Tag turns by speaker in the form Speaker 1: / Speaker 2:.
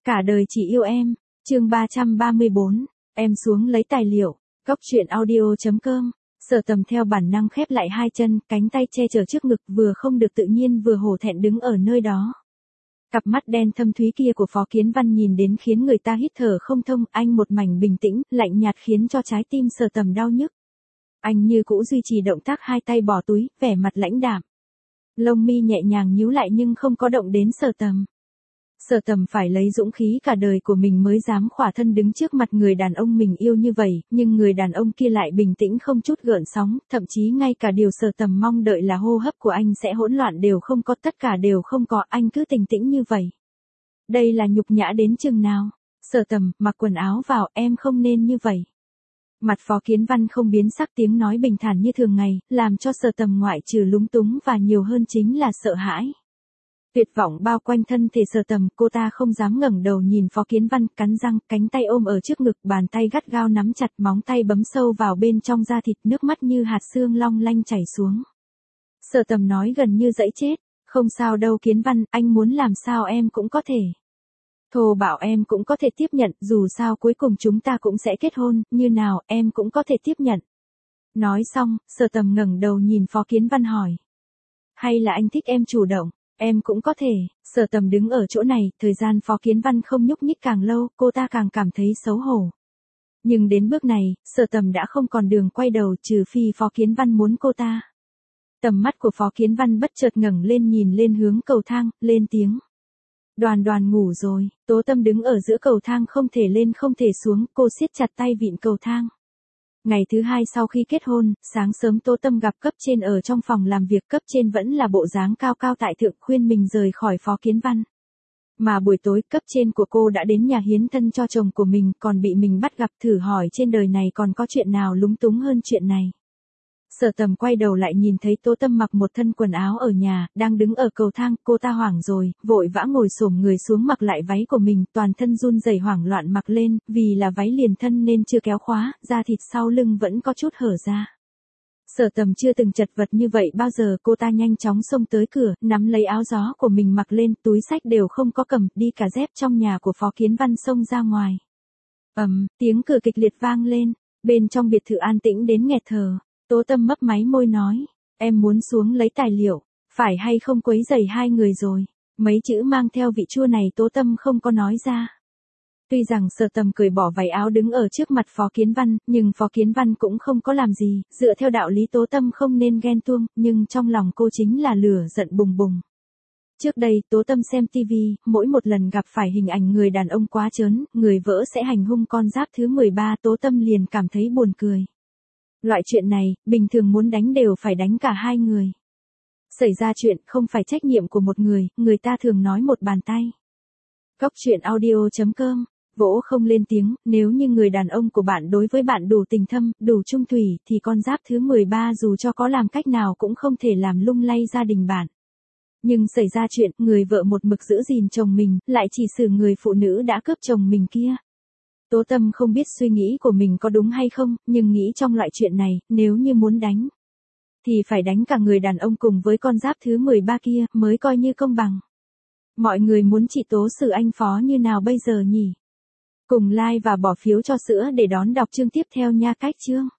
Speaker 1: Cả đời chỉ yêu em, chương 334, em xuống lấy tài liệu, góc truyện audio.com. Sở Tầm theo bản năng khép lại hai chân, cánh tay che chở trước ngực, vừa không được tự nhiên vừa hổ thẹn đứng ở nơi đó. Cặp mắt đen thâm thúy kia của Phó Kiến Văn nhìn đến khiến người ta hít thở không thông, anh một mảnh bình tĩnh, lạnh nhạt khiến cho trái tim Sở Tầm đau nhức. Anh như cũ duy trì động tác hai tay bỏ túi, vẻ mặt lãnh đạm. Lông mi nhẹ nhàng nhíu lại nhưng không có động đến Sở Tầm. Sở Tầm phải lấy dũng khí cả đời của mình mới dám khỏa thân đứng trước mặt người đàn ông mình yêu như vậy, nhưng người đàn ông kia lại bình tĩnh không chút gợn sóng, thậm chí ngay cả điều Sở Tầm mong đợi là hô hấp của anh sẽ hỗn loạn đều không có, tất cả đều không có, anh cứ bình tĩnh như vậy. Đây là nhục nhã đến chừng nào? Sở Tầm, mặc quần áo vào, em không nên như vậy. Mặt Phó Kiến Văn không biến sắc, tiếng nói bình thản như thường ngày, làm cho Sở Tầm ngoại trừ lúng túng và nhiều hơn chính là sợ hãi. Tuyệt vọng bao quanh thân thể Sở Tầm, cô ta không dám ngẩng đầu nhìn Phó Kiến Văn, cắn răng, cánh tay ôm ở trước ngực, bàn tay gắt gao nắm chặt, móng tay bấm sâu vào bên trong da thịt, nước mắt như hạt sương long lanh chảy xuống. Sở Tầm nói gần như dẫy chết, không sao đâu Kiến Văn, anh muốn làm sao em cũng có thể. Thô bảo em cũng có thể tiếp nhận, dù sao cuối cùng chúng ta cũng sẽ kết hôn, như nào em cũng có thể tiếp nhận. Nói xong, Sở Tầm ngẩng đầu nhìn Phó Kiến Văn hỏi. Hay là anh thích em chủ động? Em cũng có thể. Sở Tầm đứng ở chỗ này, thời gian Phó Kiến Văn không nhúc nhích càng lâu, cô ta càng cảm thấy xấu hổ. Nhưng đến bước này, Sở Tầm đã không còn đường quay đầu, trừ phi Phó Kiến Văn muốn cô ta. Tầm mắt của Phó Kiến Văn bất chợt ngẩng lên nhìn lên hướng cầu thang, lên tiếng. Đoàn Đoàn ngủ rồi. Tố Tâm đứng ở giữa cầu thang không thể lên không thể xuống, cô siết chặt tay vịn cầu thang. Ngày thứ hai sau khi kết hôn, sáng sớm Tố Tâm gặp cấp trên ở trong phòng làm việc, cấp trên vẫn là bộ dáng cao cao tại thượng, khuyên mình rời khỏi Phó Kiến Văn. Mà buổi tối, cấp trên của cô đã đến nhà hiến thân cho chồng của mình, còn bị mình bắt gặp, thử hỏi trên đời này còn có chuyện nào lúng túng hơn chuyện này. Sở Tầm quay đầu lại nhìn thấy Tố Tâm mặc một thân quần áo ở nhà, đang đứng ở cầu thang, cô ta hoảng rồi, vội vã ngồi xổm người xuống mặc lại váy của mình, toàn thân run rẩy hoảng loạn mặc lên, vì là váy liền thân nên chưa kéo khóa, da thịt sau lưng vẫn có chút hở ra. Sở Tầm chưa từng chật vật như vậy bao giờ, cô ta nhanh chóng xông tới cửa, nắm lấy áo gió của mình mặc lên, túi xách đều không có cầm, đi cả dép trong nhà của Phó Kiến Văn xông ra ngoài. Tiếng cửa kịch liệt vang lên, bên trong biệt thự an tĩnh đến nghẹt thở. Tố Tâm mấp máy môi nói, em muốn xuống lấy tài liệu, phải hay không quấy rầy hai người rồi. Mấy chữ mang theo vị chua này Tố Tâm không có nói ra. Tuy rằng Sở Tầm cởi bỏ váy áo đứng ở trước mặt Phó Kiến Văn, nhưng Phó Kiến Văn cũng không có làm gì, dựa theo đạo lý Tố Tâm không nên ghen tuông, nhưng trong lòng cô chính là lửa giận bùng bùng. Trước đây, Tố Tâm xem TV, mỗi một lần gặp phải hình ảnh người đàn ông quá trớn, người vỡ sẽ hành hung con giáp thứ 13, Tố Tâm liền cảm thấy buồn cười. Loại chuyện này, bình thường muốn đánh đều phải đánh cả hai người. Xảy ra chuyện không phải trách nhiệm của một người ta thường nói một bàn tay. Góc truyện audio.com, vỗ không lên tiếng, nếu như người đàn ông của bạn đối với bạn đủ tình thâm, đủ trung thủy, thì con giáp thứ 13 dù cho có làm cách nào cũng không thể làm lung lay gia đình bạn. Nhưng xảy ra chuyện, người vợ một mực giữ gìn chồng mình, lại chỉ xử người phụ nữ đã cướp chồng mình kia. Tố Tâm không biết suy nghĩ của mình có đúng hay không, nhưng nghĩ trong loại chuyện này, nếu như muốn đánh, thì phải đánh cả người đàn ông cùng với con giáp thứ 13 kia, mới coi như công bằng. Mọi người muốn chị Tố xử anh Phó như nào bây giờ nhỉ? Cùng like và bỏ phiếu cho sữa để đón đọc chương tiếp theo nha. Cách chương.